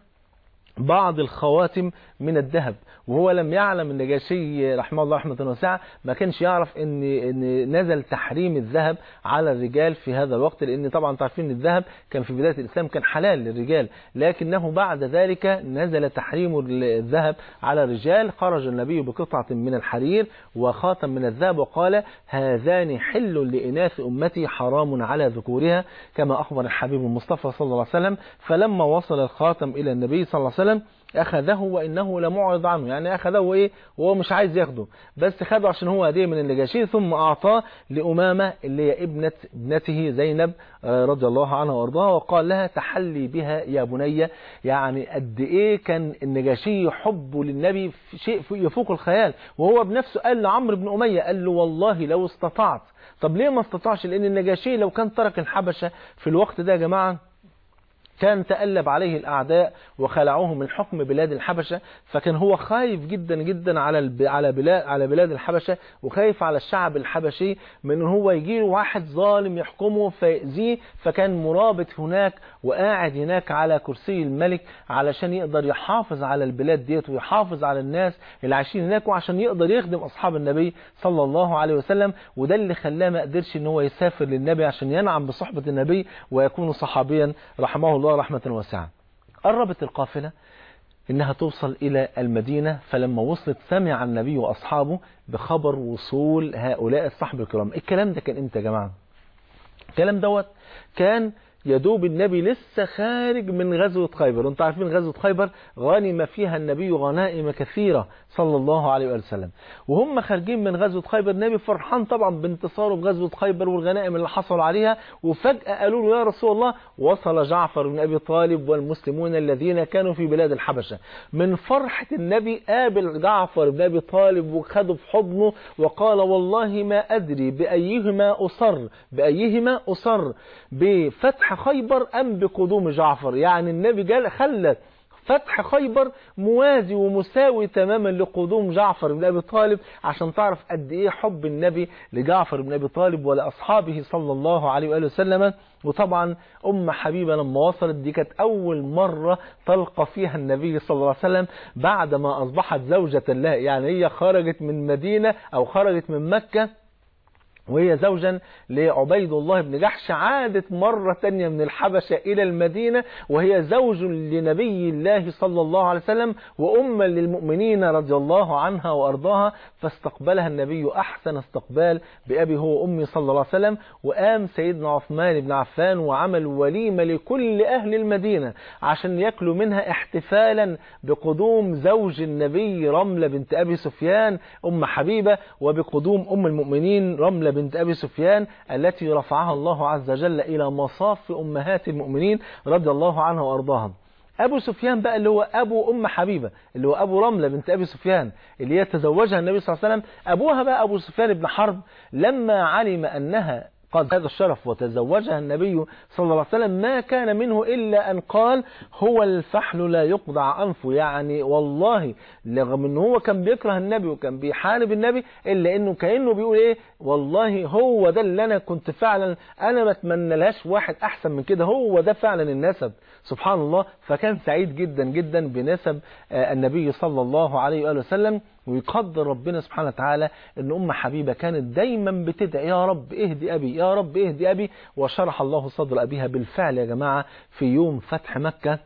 بعض الخواتم من الذهب. وهو لم يعلم النجاشي رحمه الله رحمة واسعة، ما كانش يعرف ان ان نزل تحريم الذهب على الرجال في هذا الوقت، لان طبعا تعرفين ان الذهب كان في بداية الاسلام كان حلال للرجال، لكنه بعد ذلك نزل تحريم الذهب على الرجال. خرج النبي بقطعة من الحرير وخاتم من الذهب وقال هذان حل لإناث أمتي حرام على ذكورها، كما أخبر الحبيب المصطفى صلى الله عليه وسلم. فلما وصل الخاتم إلى النبي صلى الله عليه وسلم أخذه وإنه لمعرض عنه، يعني أخذه إيه وهو مش عايز ياخده، بس خده عشان هو هدية من النجاشي. ثم أعطاه لأمامة اللي هي ابنة ابنته زينب رضي الله عنها وارضاها، وقال لها تحلي بها يا بني. يعني قد إيه كان النجاشي حبه للنبي شيء يفوق الخيال. وهو بنفسه قال لعمرو بن أمية، قال له والله لو استطعت. طب ليه ما استطاعش؟ لأن النجاشي لو كان ترك الحبشة في الوقت ده يا جماعة كان تألب عليه الأعداء وخلعوه من حكم بلاد الحبشة. فكان هو خايف جدا جدا على على بلاد على بلاد الحبشة، وخايف على الشعب الحبشي من ان هو يجي له واحد ظالم يحكمه فيأذيه. فكان مرابط هناك وقاعد هناك على كرسي الملك علشان يقدر يحافظ على البلاد ديت ويحافظ على الناس اللي عايشين هناك، وعشان يقدر يخدم أصحاب النبي صلى الله عليه وسلم. وده اللي خلاه ما قدرش ان هو يسافر للنبي عشان ينعم بصحبة النبي ويكون صحابيا رحمه الله رحمة واسعة. قربت القافلة إنها توصل إلى المدينة، فلما وصلت سمع النبي وأصحابه بخبر وصول هؤلاء الصحابة الكرام. الكلام ده كان إمتى يا جماعة؟ الكلام دوت كان يدوب النبي لسه خارج من غزوة خيبر. وانتم عارفين غزوة خيبر غنم فيها النبي غنائم كثيرة صلى الله عليه وسلم. وهم خارجين من غزوة خيبر النبي فرحان طبعا بانتصاره بغزوة خيبر والغنائم اللي حصل عليها، وفجأة قالوا له يا رسول الله وصل جعفر بن أبي طالب والمسلمون الذين كانوا في بلاد الحبشة. من فرحة النبي قابل جعفر بن أبي طالب وخده في حضنه وقال والله ما أدري بأيهما أصر بأيهما أصر بفتح خيبر أم بقدوم جعفر. يعني النبي قال خلت فتح خيبر موازي ومساوي تماما لقدوم جعفر بن أبي طالب، عشان تعرف قد إيه حب النبي لجعفر بن أبي طالب ولأصحابه صلى الله عليه وآله وسلم. وطبعا أم حبيبة لما وصلت دي كانت أول مرة تلقى فيها النبي صلى الله عليه وسلم بعد ما أصبحت زوجة له. يعني هي خرجت من مدينة أو خرجت من مكة وهي زوجا لعبيد الله بن جحش، عادت مرة تانية من الحبشة إلى المدينة وهي زوج لنبي الله صلى الله عليه وسلم وأما للمؤمنين رضي الله عنها وأرضاها. فاستقبلها النبي أحسن استقبال بأبي هو أمي صلى الله عليه وسلم. وقام سيدنا عثمان بن عفان وعمل وليمة لكل أهل المدينة عشان يأكلوا منها احتفالا بقدوم زوج النبي رملة بنت أبي سفيان أم حبيبة، وبقدوم أم المؤمنين رملة بنت أبي سفيان التي رفعها الله عز وجل إلى مصاف أمهات المؤمنين رضي الله عنها وأرضاها. أبو سفيان بقى اللي هو أبو أم حبيبة اللي هو أبو رملة بنت أبي سفيان اللي هي تزوجها النبي صلى الله عليه وسلم. أبوها بقى أبو سفيان بن حرب لما علم أنها قد هذا الشرف وتزوجها النبي صلى الله عليه وسلم ما كان منه إلا أن قال هو الفحل لا يقضع أنفه. يعني والله رغم أنه هو كان بيكره النبي وكان بيحارب النبي إلا أنه كأنه بيقول إيه والله هو ده اللي أنا كنت فعلا أنا ما أتمنى لهاش واحد أحسن من كده، هو ده فعلا النسب سبحان الله. فكان سعيد جدا جدا بنسب النبي صلى الله عليه وآله وسلم. ويقدر ربنا سبحانه وتعالى ان ام حبيبة كانت دايما بتدعي يا رب اهدي ابي يا رب اهدي ابي، وشرح الله صدر ابيها بالفعل يا جماعة في يوم فتح مكة.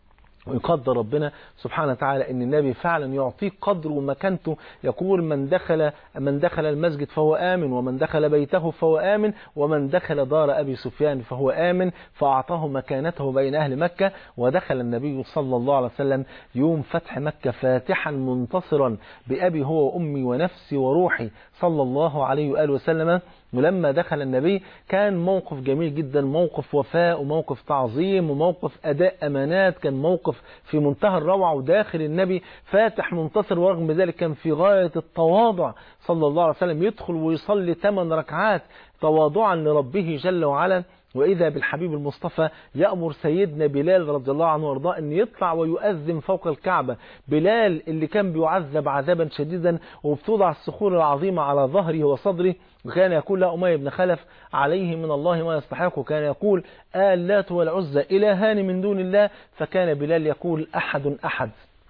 ويقدر ربنا سبحانه وتعالى ان النبي فعلا يعطيه قدر ومكانته. يقول من دخل من دخل المسجد فهو آمن، ومن دخل بيته فهو آمن، ومن دخل دار أبي سفيان فهو آمن، فأعطاه مكانته بين أهل مكة. ودخل النبي صلى الله عليه وسلم يوم فتح مكة فاتحا منتصرا بأبي هو وأمي ونفسي وروحي صلى الله عليه وآله وسلم. ولما دخل النبي كان موقف جميل جدا، موقف وفاء وموقف تعظيم وموقف أداء أمانات، كان موقف في منتهى الروعة. وداخل النبي فاتح منتصر ورغم ذلك كان في غاية التواضع صلى الله عليه وسلم، يدخل ويصلي ثمان ركعات تواضعا لربه جل وعلا. وإذا بالحبيب المصطفى يأمر سيدنا بلال رضي الله عنه وارضاه أن يطلع ويؤذن فوق الكعبة. بلال اللي كان بيعذب عذابا شديدا وبتوضع الصخور العظيمة على ظهره وصدره، وكان يقول لا أمية بن خلف عليه من الله ما يستحق، وكان يقول آلات والعزى إلهان من دون الله، فكان بلال يقول أحد أحد.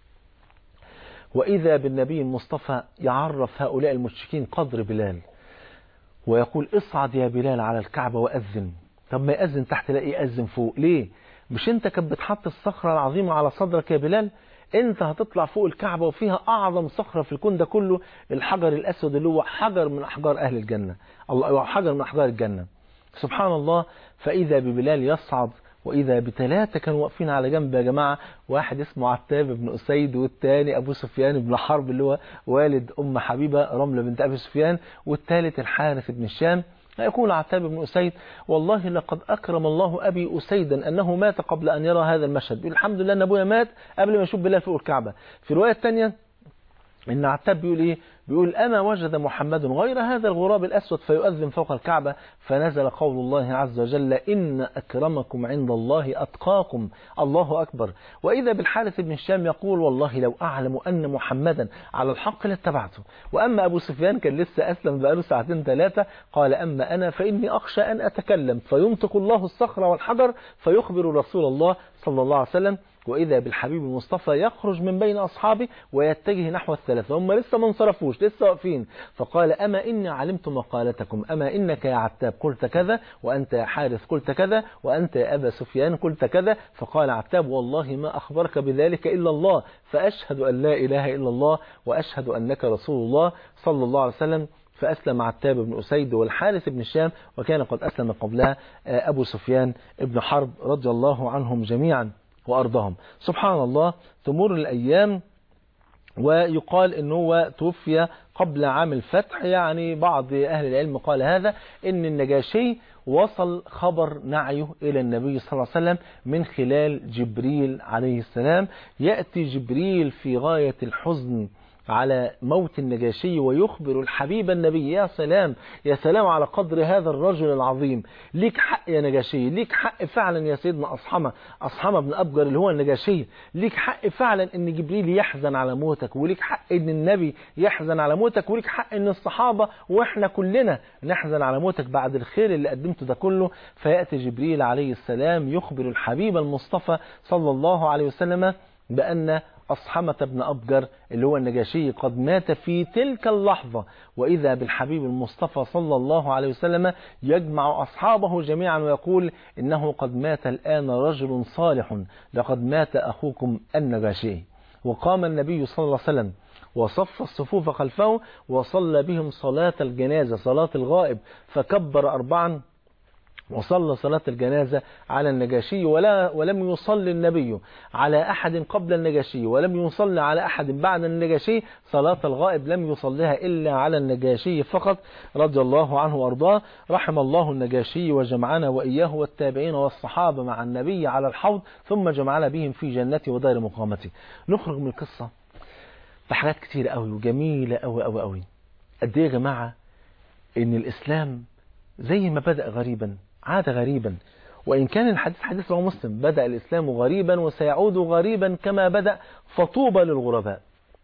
وإذا بالنبي المصطفى يعرف هؤلاء المشركين قدر بلال ويقول اصعد يا بلال على الكعبة وأذن. طب ما يأذن تحت لا يأذن فوق ليه؟ مش انت كنت بتحط الصخرة العظيمة على صدرك يا بلال؟ انت هتطلع فوق الكعبة وفيها اعظم صخرة في الكون ده كله، الحجر الاسود اللي هو حجر من احجار اهل الجنة، الله حجر من احجار الجنة سبحان الله. فاذا ببلال يصعد، واذا بثلاثة كانوا واقفين على جنب يا جماعة، واحد اسمه عتاب بن اسيد، والتاني ابو سفيان بن حرب اللي هو والد ام حبيبة رملة بنت ابي سفيان، والثالث الحارث بن الشام. يقول عتاب بن أسيد والله لقد أكرم الله أبي أسيدا أنه مات قبل أن يرى هذا المشهد. الحمد لله أن أبويا مات قبل ما يشوف بلال فوق الكعبة. في رواية تانية إن عتاب بيقول إيه؟ بيقول أما وجد محمد غير هذا الغراب الأسود فيؤذن فوق الكعبة، فنزل قول الله عز وجل إن أكرمكم عند الله أتقاكم، الله أكبر. وإذا بالحارث بن الشام يقول والله لو أعلم أن محمدا على الحق لاتبعته. وأما أبو سفيان كان لسه أسلم بقاله ساعتين ثلاثة، قال أما أنا فإني أخشى أن أتكلم فينطق الله الصخر والحجر فيخبر رسول الله صلى الله عليه وسلم. وإذا بالحبيب المصطفى يخرج من بين أصحابه ويتجه نحو الثلاثة، هم لسه ما انصرفوش لسه واقفين، فقال أما إني علمت مقالتكم، أما إنك يا عتاب قلت كذا، وأنت يا حارث قلت كذا، وأنت يا أبا سفيان قلت كذا. فقال عتاب والله ما أخبرك بذلك إلا الله، فأشهد أن لا إله إلا الله وأشهد أنك رسول الله صلى الله عليه وسلم. فأسلم عتاب بن أسيد والحارث بن الشام، وكان قد أسلم قبلها أبو سفيان بن حرب رضي الله عنهم جميعا وأرضاهم. سبحان الله، تمر الأيام ويقال أنه هو توفي قبل عام الفتح. يعني بعض أهل العلم قال هذا أن النجاشي وصل خبر نعيه إلى النبي صلى الله عليه وسلم من خلال جبريل عليه السلام. يأتي جبريل في غاية الحزن على موت النجاشي ويخبر الحبيب النبي. يا سلام يا سلام على قدر هذا الرجل العظيم، ليك حق يا نجاشي، ليك حق فعلا يا سيدنا أصحمة أصحمة بن أبجر اللي هو النجاشي، ليك حق فعلا ان جبريل يحزن على موتك، وليك حق ان النبي يحزن على موتك، وليك حق ان الصحابة واحنا كلنا نحزن على موتك بعد الخير اللي قدمته ده كله. فيأتي جبريل عليه السلام يخبر الحبيب المصطفى صلى الله عليه وسلم بأن أصحمة بن أبجر اللي هو النجاشي قد مات في تلك اللحظة. وإذا بالحبيب المصطفى صلى الله عليه وسلم يجمع أصحابه جميعا ويقول إنه قد مات الآن رجل صالح، لقد مات أخوكم النجاشي. وقام النبي صلى الله عليه وسلم وصف الصفوف خلفه وصلى بهم صلاة الجنازة، صلاة الغائب، فكبر أربعا وصلى صلاة الجنازة على النجاشي. ولا ولم يصلي النبي على أحد قبل النجاشي، ولم يصلي على أحد بعد النجاشي. صلاة الغائب لم يصليها إلا على النجاشي فقط رضي الله عنه وأرضاه. رحم الله النجاشي وجمعنا وإياه والتابعين والصحابة مع النبي على الحوض، ثم جمعنا بهم في جنته ودار مقامته. نخرج من القصة بحاجات كتير قوي وجميلة قوي قوي قوي. قد ايه يا جماعة إن الإسلام زي ما بدأ غريبا عاد غريبا، وإن كان الحديث حديث رواه مسلم: بدأ الإسلام غريبا وسيعود غريبا كما بدأ، فطوبى للغرباء.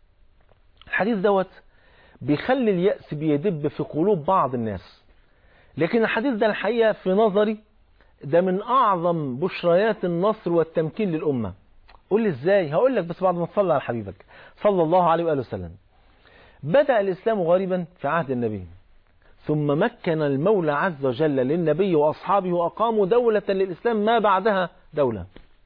الحديث دوت بيخلي اليأس بيدب في قلوب بعض الناس، لكن الحديث ده الحقيقة في نظري ده من أعظم بشريات النصر والتمكين للأمة. قول لي إزاي؟ هقول لك بس بعد ما تصلي على حبيبك صلى الله عليه وآله وسلم. بدأ الإسلام غريبا في عهد النبي، ثم مكن المولى عز وجل للنبي وأصحابه وأقاموا دولة للإسلام ما بعدها دولة.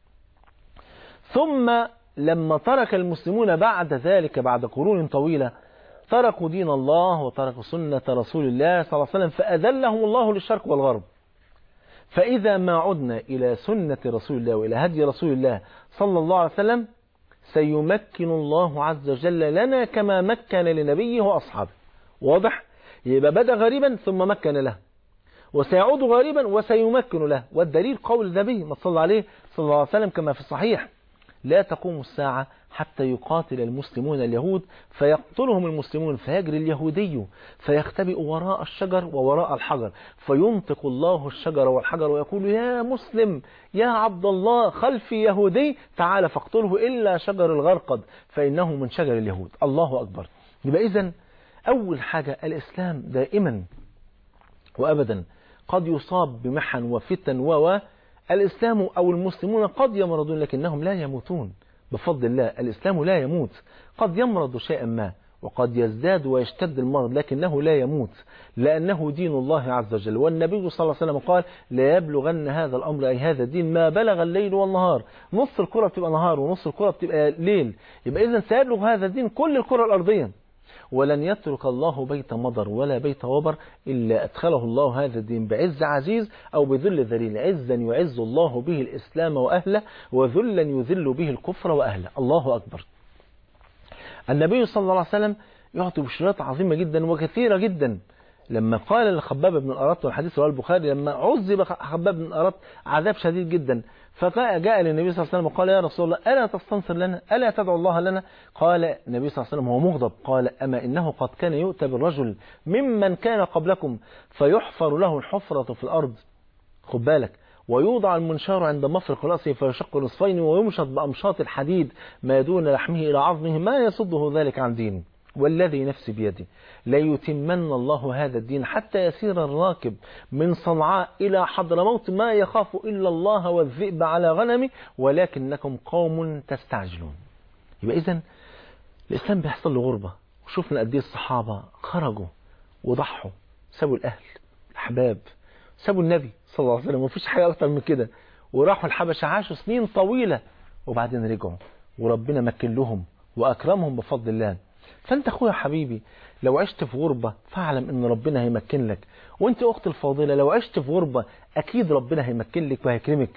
ثم لما ترك المسلمون بعد ذلك بعد قرون طويلة تركوا دين الله وتركوا سنة رسول الله صلى الله عليه وسلم، فأذلهم الله للشرق والغرب. فإذا ما عدنا إلى سنة رسول الله وإلى هدي رسول الله صلى الله عليه وسلم سيمكن الله عز وجل لنا كما مكن لنبيه وأصحابه. واضح؟ يبقى بدأ غريبا ثم مكن له، وسيعود غريبا وسيمكن له. والدليل قول النبي ما صلى عليه صلى الله عليه وسلم كما في الصحيح: لا تقوم الساعة حتى يقاتل المسلمون اليهود فيقتلهم المسلمون، فيجري اليهودي فيختبئ وراء الشجر ووراء الحجر، فينطق الله الشجر والحجر ويقول: يا مسلم يا عبد الله خلفي يهودي تعال فاقتله إلا شجر الغرقد فإنه من شجر اليهود. الله أكبر. يبقى إذن أول حاجة الإسلام دائما وأبدا قد يصاب بمحن وفتن و الإسلام أو المسلمون قد يمرضون لكنهم لا يموتون بفضل الله. الإسلام لا يموت، قد يمرض شيئا ما وقد يزداد ويشتد المرض لكنه لا يموت، لأنه دين الله عز وجل. والنبي صلى الله عليه وسلم قال: لا يبلغن هذا الأمر أي هذا الدين ما بلغ الليل والنهار. نص الكرة بتبقى نهار ونص الكرة بتبقى ليل، يبقى إذن سيبلغ هذا الدين كل الكرة الأرضية. ولن يترك الله بيت مضر ولا بيت وبر إلا أدخله الله هذا الدين بعز عزيز أو بذل ذليل. عزا يعز الله به الإسلام وأهله، وذلا يذل به الكفر وأهله. الله أكبر. النبي صلى الله عليه وسلم يعطي بشرات عظيمة جدا وكثيرة جدا. لما قال لخباب بن الأرط، والحديث رواه البخاري، لما عذب خباب بن الأرط عذاب شديد جدا، فجاء للنبي صلى الله عليه وسلم وقال: يا رسول الله ألا تستنصر لنا؟ ألا تدعو الله لنا؟ قال النبي صلى الله عليه وسلم وهو مغضب: قال: أما إنه قد كان يؤتى بالرجل ممن كان قبلكم فيحفر له الحفرة في الأرض، خد بالك، ويوضع المنشار عند مفرق رأسه فيشق نصفين ويمشط بأمشاط الحديد ما دون لحمه إلى عظمه ما يصده ذلك عن دينه، والذي نفسي بيده ليتمن الله هذا الدين حتى يسير الراكب من صنعاء إلى حضرموت ما يخاف إلا الله والذئب على غنمه ولكنكم قوم تستعجلون. يبقى إذن الإسلام بيحصل له غربة. وشوفنا قد ايه الصحابة خرجوا وضحوا، سابوا الأهل الأحباب، سابوا النبي صلى الله عليه وسلم، ومفيش حاجة أكتر من كده، وراحوا الحبشة عاشوا سنين طويلة وبعدين رجعوا وربنا مكن لهم وأكرمهم بفضل الله. فانت اخويا حبيبي لو عشت في غربة فاعلم ان ربنا هيمكن لك، وانت اختي الفاضلة لو عشت في غربة اكيد ربنا هيمكن لك وهيكرمك.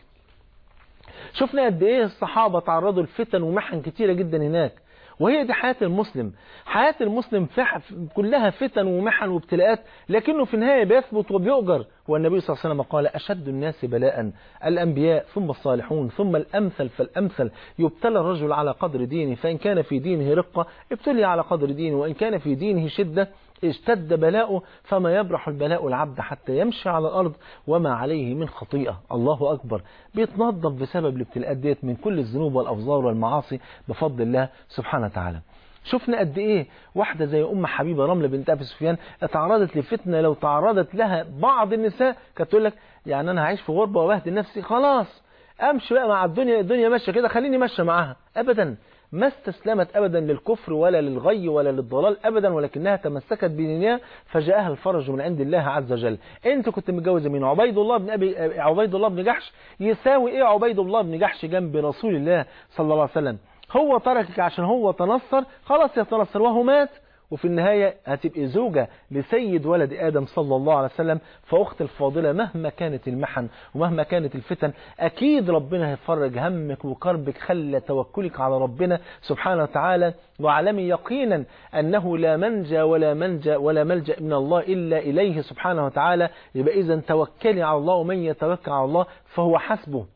شفنا قد ايه الصحابة تعرضوا لفتن ومحن كتيرة جدا هناك، وهي دي حياة المسلم. حياة المسلم كلها فتن ومحن وابتلاءات، لكنه في النهاية بيثبت وبيؤجر. والنبي صلى الله عليه وسلم قال أشد الناس بلاء الأنبياء ثم الصالحون ثم الأمثل فالأمثل، يبتلى الرجل على قدر دينه، فإن كان في دينه رقة ابتلي على قدر دينه، وإن كان في دينه شدة اشتد بلاؤه، فما يبرح البلاء العبد حتى يمشي على الأرض وما عليه من خطيئة. الله أكبر. بيتنظف بسبب الابتلاءات ديت من كل الذنوب والأفظار والمعاصي بفضل الله سبحانه وتعالى. شفنا قد ايه واحدة زي ام حبيبة رملة بنت ابي سفيان اتعرضت لفتنة لو تعرضت لها بعض النساء كانت تقول لك يعني انا هعيش في غربة وبهدل نفسي، خلاص امشي بقى مع الدنيا، الدنيا ماشية كده خليني ماشية معاها. ابدا، ما استسلمت ابدا للكفر ولا للغي ولا للضلال ابدا، ولكنها تمسكت بدينها فجاءها الفرج من عند الله عز وجل. انت كنت متجوزه مين؟ عبيد الله بن ابي عبيد الله بن جحش. يساوي ايه عبيد الله بن جحش جنب رسول الله صلى الله عليه وسلم؟ هو تركك عشان هو تنصر، خلاص يتنصر وهو مات، وفي النهاية هتبقى زوجة لسيد ولد آدم صلى الله عليه وسلم. فأخت الفاضلة مهما كانت المحن ومهما كانت الفتن أكيد ربنا هيفرج همك وكربك. خلى توكلك على ربنا سبحانه وتعالى، واعلمي يقينا أنه لا منجى ولا منجى ولا ملجأ من الله إلا إليه سبحانه وتعالى. يبقى إذن توكلي على الله، ومن يتوكل على الله فهو حسبه.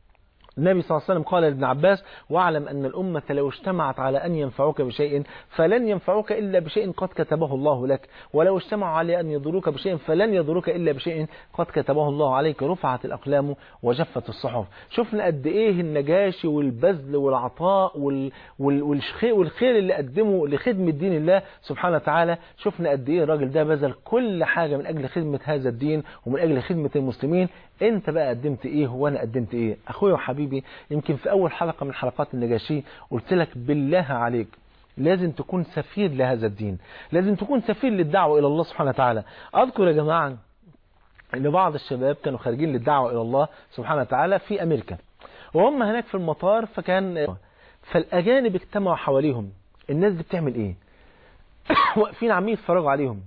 النبي صلى الله عليه وسلم قال لابن عباس: واعلم أن الأمة لو اجتمعت على أن ينفعوك بشيء فلن ينفعوك إلا بشيء قد كتبه الله لك، ولو اجتمعوا على أن يضروك بشيء فلن يضروك إلا بشيء قد كتبه الله عليك. رفعت الأقلام وجفت الصحف. شفنا قد إيه النجاشي والبذل والعطاء وال... وال... والخير والخير اللي قدمه لخدمة دين الله سبحانه وتعالى. شفنا قد إيه الراجل ده بذل كل حاجة من أجل خدمة هذا الدين ومن أجل خدمة المسلمين. انت بقى قدمت ايه وانا قدمت ايه؟ اخويا وحبيبي، يمكن في اول حلقة من حلقات النجاشي قلت لك بالله عليك لازم تكون سفير لهذا الدين، لازم تكون سفير للدعوة الى الله سبحانه وتعالى. اذكر يا جماعة ان بعض الشباب كانوا خارجين للدعوة الى الله سبحانه وتعالى في امريكا، وهم هناك في المطار فكان فالاجانب اجتمعوا حواليهم. الناس دي بتعمل ايه؟ واقفين عمين يتفرجوا عليهم،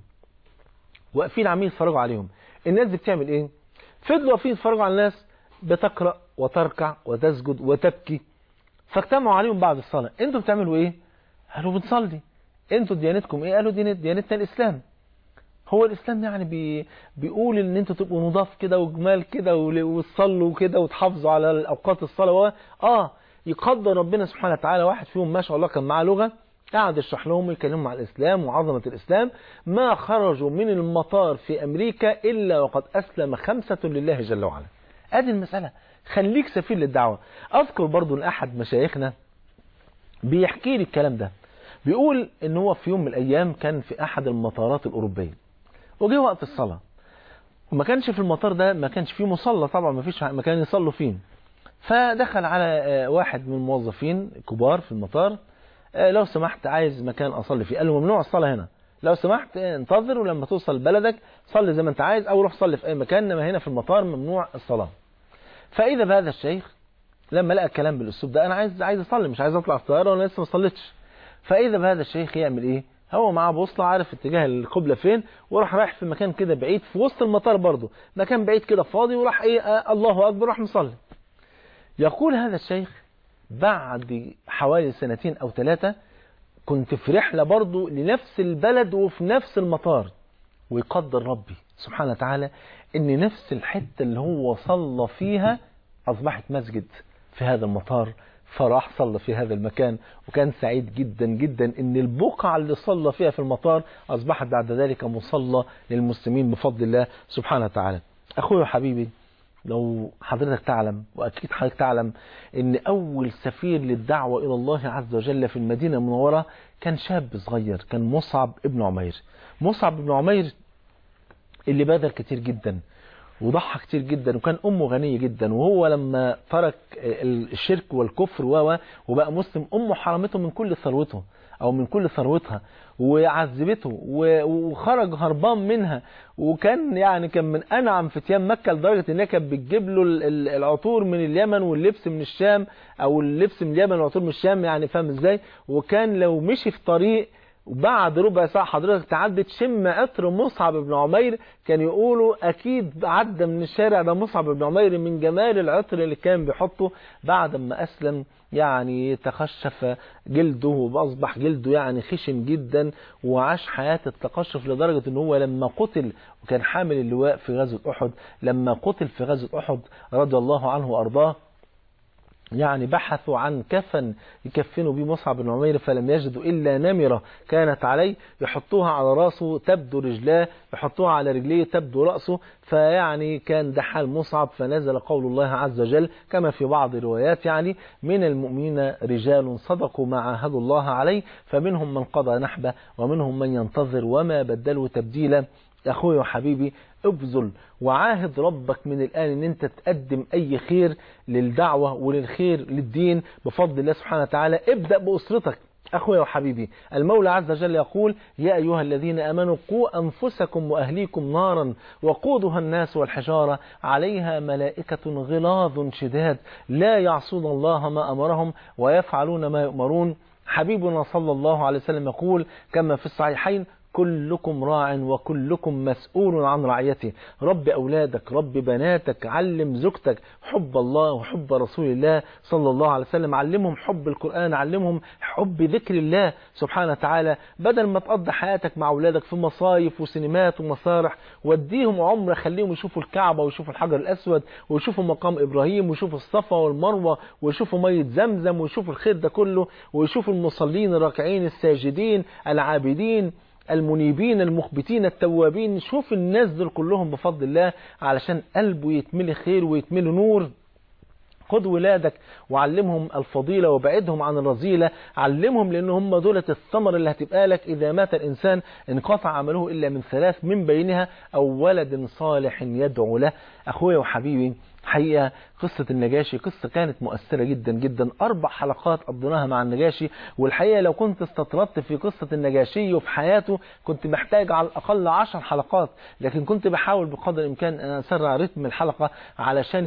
واقفين عمين يتفرجوا عليهم. الناس دي بتعمل ايه؟ فضلوا واقفين يتفرجوا على الناس بتقرأ وتركع وتسجد وتبكي. فاجتمعوا عليهم بعد الصلاة: انتوا بتعملوا ايه؟ قالوا بنصلي. انتوا ديانتكم ايه؟ قالوا دين ديانتنا الاسلام. هو الاسلام يعني بي بيقول ان انتوا تبقوا نضاف كده وجمال كده وتصلوا كده وتحافظوا على الاوقات الصلاة. اه يقدر ربنا سبحانه وتعالى واحد فيهم ما شاء الله كان معاه لغة، قاعد يشرح لهم ويكلمهم عن الإسلام وعظمة الإسلام. ما خرجوا من المطار في أمريكا إلا وقد أسلم خمسة لله جل وعلا. هذه المسألة، خليك سفير للدعوة. أذكر برضو أن أحد مشايخنا بيحكي لي الكلام ده، بيقول إن هو في يوم من الأيام كان في أحد المطارات الأوروبية، وجه وقت الصلاة، وما كانش في المطار ده ما كانش فيه مصلى طبعا، ما فيش مكان يصلوا فيه. فدخل على واحد من الموظفين كبار في المطار: لو سمحت عايز مكان أصلي فيه. قال له: ممنوع الصلاة هنا، لو سمحت انتظر ولما توصل بلدك صلي زي ما انت عايز، او روح صلي في اي مكان، انما هنا في المطار ممنوع الصلاة. فاذا بهذا الشيخ لما لقى الكلام بالاسلوب ده: انا عايز عايز اصلي، مش عايز اطلع الطياره وانا لسه ما صليتش. فاذا بهذا الشيخ يعمل ايه؟ هو معاه بوصله عارف اتجاه القبلة فين، وراح رايح في مكان كده بعيد في وسط المطار برضه، مكان بعيد كده فاضي، وراح ايه آه الله اكبر راح مصلي. يقول هذا الشيخ: بعد حوالي سنتين او ثلاثة كنت في رحلة برضو لنفس البلد وفي نفس المطار، ويقدر ربي سبحانه وتعالى ان نفس الحتة اللي هو صلى فيها اصبحت مسجد في هذا المطار، فراح صلى في هذا المكان، وكان سعيد جدا جدا ان البقعة اللي صلى فيها في المطار اصبحت بعد ذلك مصلى للمسلمين بفضل الله سبحانه وتعالى. اخوي وحبيبي، لو حضرتك تعلم وأكيد حضرتك تعلم ان أول سفير للدعوة إلى الله عز وجل في المدينة المنورة كان شاب صغير، كان مصعب ابن عمير. مصعب ابن عمير اللي بذل كتير جدا وضحى كتير جدا، وكان أمه غنية جدا، وهو لما ترك الشرك والكفر وبقى مسلم أمه حرمته من كل ثروته أو من كل ثروتها وعذبته وخرج هربان منها، وكان يعني كان من أنعم فتيان مكة لدرجة إنها كانت بتجيب له العطور من اليمن واللبس من الشام، أو اللبس من اليمن والعطور من الشام، يعني فاهم إزاي؟ وكان لو مشي في طريق وبعد ربع ساعة حضرتك تعدي تشم عطر مصعب بن عمير، كان يقولوا أكيد عدى من الشارع ده مصعب بن عمير من جمال العطر اللي كان بيحطه. بعد ما أسلم يعني تقشف جلده وأصبح جلده يعني خشن جدا، وعاش حياة التقشف لدرجة أنه هو لما قتل، وكان حامل اللواء في غزوة أحد، لما قتل في غزوة أحد رضي الله عنه وأرضاه، يعني بحثوا عن كفن يكفنوا بيه مصعب بن عمير فلم يجدوا إلا نمرة كانت عليه، يحطوها على راسه تبدو رجلاه، يحطوها على رجليه تبدو رأسه. فيعني كان ده حال مصعب. فنزل قول الله عز وجل كما في بعض الروايات يعني من المؤمنين رجال صدقوا ما عاهدوا الله عليه فمنهم من قضى نحبه ومنهم من ينتظر وما بدلوا تبديلا. أخوي وحبيبي ابذل وعاهد ربك من الآن ان انت تقدم اي خير للدعوة وللخير للدين بفضل الله سبحانه وتعالى. ابدأ بأسرتك. أخوي وحبيبي المولى عز وجل يقول يا أيها الذين آمنوا قوا أنفسكم وأهليكم نارا وقودها الناس والحجارة عليها ملائكة غلاظ شداد لا يعصون الله ما أمرهم ويفعلون ما يؤمرون. حبيبنا صلى الله عليه وسلم يقول كما في الصحيحين كلكم راع وكلكم مسؤول عن رعيته. رب أولادك، رب بناتك، علم زوجتك حب الله وحب رسول الله صلى الله عليه وسلم، علمهم حب القرآن، علمهم حب ذكر الله سبحانه وتعالى. بدل ما تقضي حياتك مع أولادك في مصايف وسينمات ومسارح، وديهم عمره، خليهم يشوفوا الكعبة ويشوفوا الحجر الأسود ويشوفوا مقام إبراهيم ويشوفوا الصفا والمروة ويشوفوا مية زمزم ويشوفوا الخير ده كله، ويشوفوا المصلين الراكعين الساجدين العابدين المنيبين المخبتين التوابين. شوف الناس دول كلهم بفضل الله علشان قلبه يتملي خير ويتملي نور. خد ولادك وعلمهم الفضيلة وبعدهم عن الرذيلة، علمهم لأن هم دولة الثمر اللي هتبقى لك إذا مات الإنسان انقطع عمله إلا من ثلاث من بينها أو ولد صالح يدعو له. أخويا وحبيبي حقيقة قصة النجاشي قصة كانت مؤثرة جدا جدا. أربع حلقات قضيناها مع النجاشي، والحقيقة لو كنت استطردت في قصة النجاشي وفي حياته كنت محتاج على الأقل عشر حلقات، لكن كنت بحاول بقدر الإمكان أن أسرع رتم الحلقة علشان